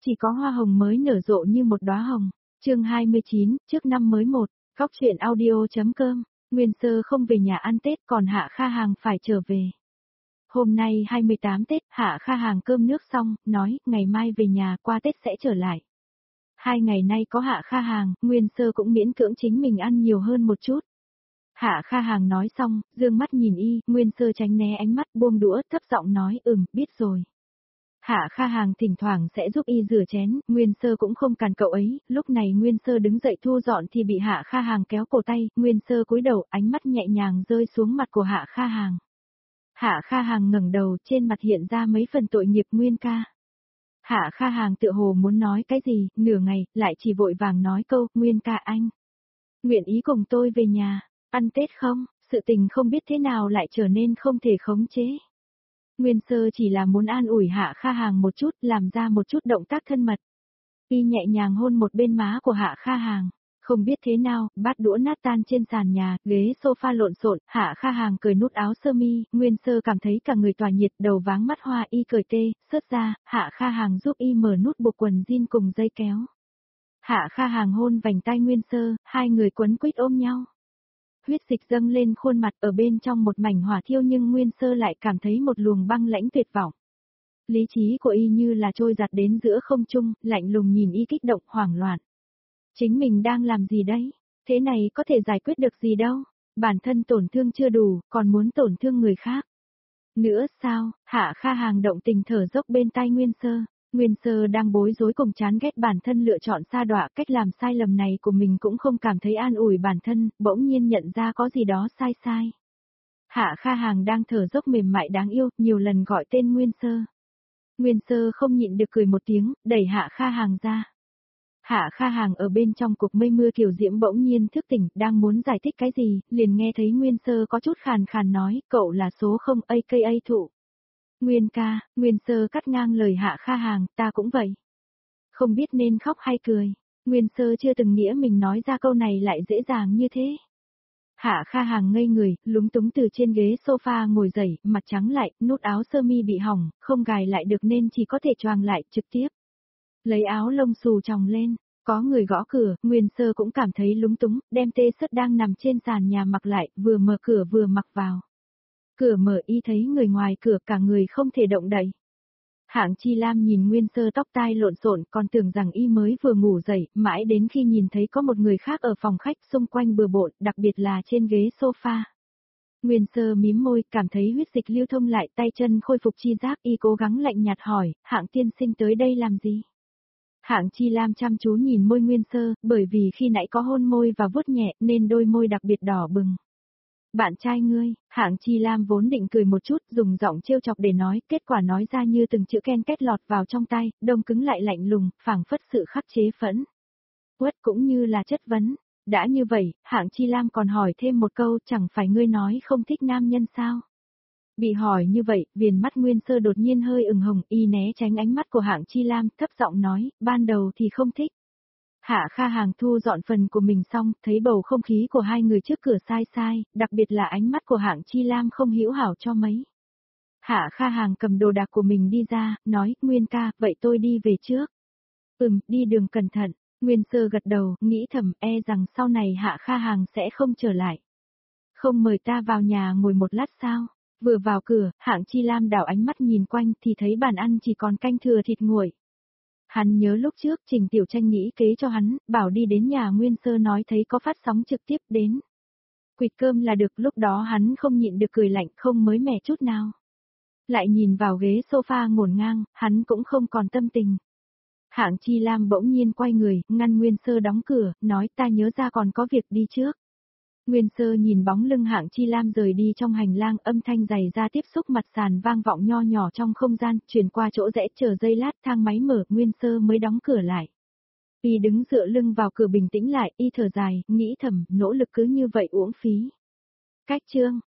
chỉ có hoa hồng mới nở rộ như một đóa hồng. Chương 29, trước năm mới một, Góc truyện audio.com. Nguyên Sơ không về nhà ăn Tết, còn Hạ Kha Hàng phải trở về. Hôm nay 28 Tết, Hạ Kha Hàng cơm nước xong, nói, ngày mai về nhà, qua Tết sẽ trở lại. 2 ngày nay có Hạ Kha Hàng, Nguyên Sơ cũng miễn cưỡng chính mình ăn nhiều hơn một chút. Hạ Kha Hàng nói xong, dương mắt nhìn y, Nguyên Sơ tránh né ánh mắt, buông đũa, thấp giọng nói, biết rồi. Hạ Kha Hàng thỉnh thoảng sẽ giúp y rửa chén, Nguyên Sơ cũng không cản cậu ấy, lúc này Nguyên Sơ đứng dậy thu dọn thì bị Hạ Kha Hàng kéo cổ tay, Nguyên Sơ cúi đầu, ánh mắt nhẹ nhàng rơi xuống mặt của Hạ Kha Hàng. Hạ Kha Hàng ngẩng đầu, trên mặt hiện ra mấy phần tội nghiệp Nguyên ca. Hạ Kha Hàng tựa hồ muốn nói cái gì, nửa ngày, lại chỉ vội vàng nói câu, Nguyên ca anh. Nguyện ý cùng tôi về nhà, ăn Tết không, sự tình không biết thế nào lại trở nên không thể khống chế. Nguyên Sơ chỉ là muốn an ủi Hạ Kha Hàng một chút, làm ra một chút động tác thân mật. Y nhẹ nhàng hôn một bên má của Hạ Kha Hàng. Không biết thế nào, bát đũa nát tan trên sàn nhà, ghế sofa lộn xộn, Hạ Kha Hàng cởi nút áo sơ mi, Nguyên Sơ cảm thấy cả người tỏa nhiệt, đầu váng mắt hoa, y cởi tê, sớt ra, Hạ Kha Hàng giúp y mở nút buộc quần jean cùng dây kéo. Hạ Kha Hàng hôn vành tai Nguyên Sơ, hai người quấn quýt ôm nhau. Huyết dịch dâng lên khuôn mặt, ở bên trong một mảnh hỏa thiêu, nhưng Nguyên Sơ lại cảm thấy một luồng băng lãnh tuyệt vọng. Lý trí của y như là trôi giạt đến giữa không trung, lạnh lùng nhìn y kích động hoảng loạn. Chính mình đang làm gì đấy? Thế này có thể giải quyết được gì đâu? Bản thân tổn thương chưa đủ, còn muốn tổn thương người khác. Nữa sao? Hạ Kha Hàng động tình thở dốc bên tai Nguyên Sơ. Nguyên Sơ đang bối rối cùng chán ghét bản thân lựa chọn sa đọa, cách làm sai lầm này của mình cũng không cảm thấy an ủi bản thân, bỗng nhiên nhận ra có gì đó sai sai. Hạ Kha Hàng đang thở dốc mềm mại đáng yêu, nhiều lần gọi tên Nguyên Sơ. Nguyên Sơ không nhịn được cười một tiếng, đẩy Hạ Kha Hàng ra. Hạ Kha Hàng ở bên trong cục mây mưa kiều diễm bỗng nhiên thức tỉnh, đang muốn giải thích cái gì, liền nghe thấy Nguyên Sơ có chút khàn khàn nói, cậu là số 0 AKA thụ. Nguyên ca, Nguyên Sơ cắt ngang lời Hạ Kha Hàng, ta cũng vậy. Không biết nên khóc hay cười. Nguyên Sơ chưa từng nghĩ mình nói ra câu này lại dễ dàng như thế. Hạ Kha Hàng ngây người, lúng túng từ trên ghế sofa ngồi dậy, mặt trắng lại, nút áo sơ mi bị hỏng, không gài lại được nên chỉ có thể choàng lại trực tiếp. Lấy áo lông xù chồng lên, có người gõ cửa, Nguyên Sơ cũng cảm thấy lúng túng, đem tê sất đang nằm trên sàn nhà mặc lại, vừa mở cửa vừa mặc vào. Cửa mở y thấy người ngoài cửa, cả người không thể động đậy. Hạng Chi Lam nhìn Nguyên Sơ tóc tai lộn xộn, còn tưởng rằng y mới vừa ngủ dậy, mãi đến khi nhìn thấy có một người khác ở phòng khách xung quanh bừa bộn, đặc biệt là trên ghế sofa. Nguyên Sơ mím môi, cảm thấy huyết dịch lưu thông lại, tay chân khôi phục chi giác, y cố gắng lạnh nhạt hỏi, Hạng tiên sinh tới đây làm gì? Hạng Chi Lam chăm chú nhìn môi Nguyên Sơ, bởi vì khi nãy có hôn môi và vuốt nhẹ nên đôi môi đặc biệt đỏ bừng. Bạn trai ngươi, Hạng Chi Lam vốn định cười một chút, dùng giọng trêu chọc để nói, kết quả nói ra như từng chữ ken két lọt vào trong tai, đông cứng lại lạnh lùng, phảng phất sự khắc chế phẫn. Uất cũng như là chất vấn. Đã như vậy, Hạng Chi Lam còn hỏi thêm một câu, chẳng phải ngươi nói không thích nam nhân sao? Bị hỏi như vậy, viền mắt Nguyên Sơ đột nhiên hơi ửng hồng, y né tránh ánh mắt của Hạng Chi Lam, thấp giọng nói, ban đầu thì không thích. Hạ Kha Hàng thu dọn phần của mình xong, thấy bầu không khí của hai người trước cửa sai sai, đặc biệt là ánh mắt của Hạng Chi Lam không hữu hảo cho mấy. Hạ Kha Hàng cầm đồ đạc của mình đi ra, nói, Nguyên ca, vậy tôi đi về trước. Đi đường cẩn thận. Nguyên Sơ gật đầu, nghĩ thầm, rằng sau này Hạ Kha Hàng sẽ không trở lại. Không mời ta vào nhà ngồi một lát sao? Vừa vào cửa, Hạng Chi Lam đảo ánh mắt nhìn quanh thì thấy bàn ăn chỉ còn canh thừa thịt nguội. Hắn nhớ lúc trước Trình Tiểu Tranh nghĩ kế cho hắn, bảo đi đến nhà Nguyên Sơ nói thấy có phát sóng trực tiếp đến. Quỵt cơm là được, lúc đó hắn không nhịn được cười lạnh, không mới mẻ chút nào. Lại nhìn vào ghế sofa ngổn ngang, hắn cũng không còn tâm tình. Hạng Chi Lam bỗng nhiên quay người, ngăn Nguyên Sơ đóng cửa, nói ta nhớ ra còn có việc đi trước. Nguyên Sơ nhìn bóng lưng Hạng Chi Lam rời đi trong hành lang, âm thanh giày da tiếp xúc mặt sàn vang vọng nho nhỏ trong không gian, chuyển qua chỗ rẽ, chờ giây lát, thang máy mở, Nguyên Sơ mới đóng cửa lại. Y đứng dựa lưng vào cửa bình tĩnh lại, y thở dài, nghĩ thầm, nỗ lực cứ như vậy uổng phí. Cách chương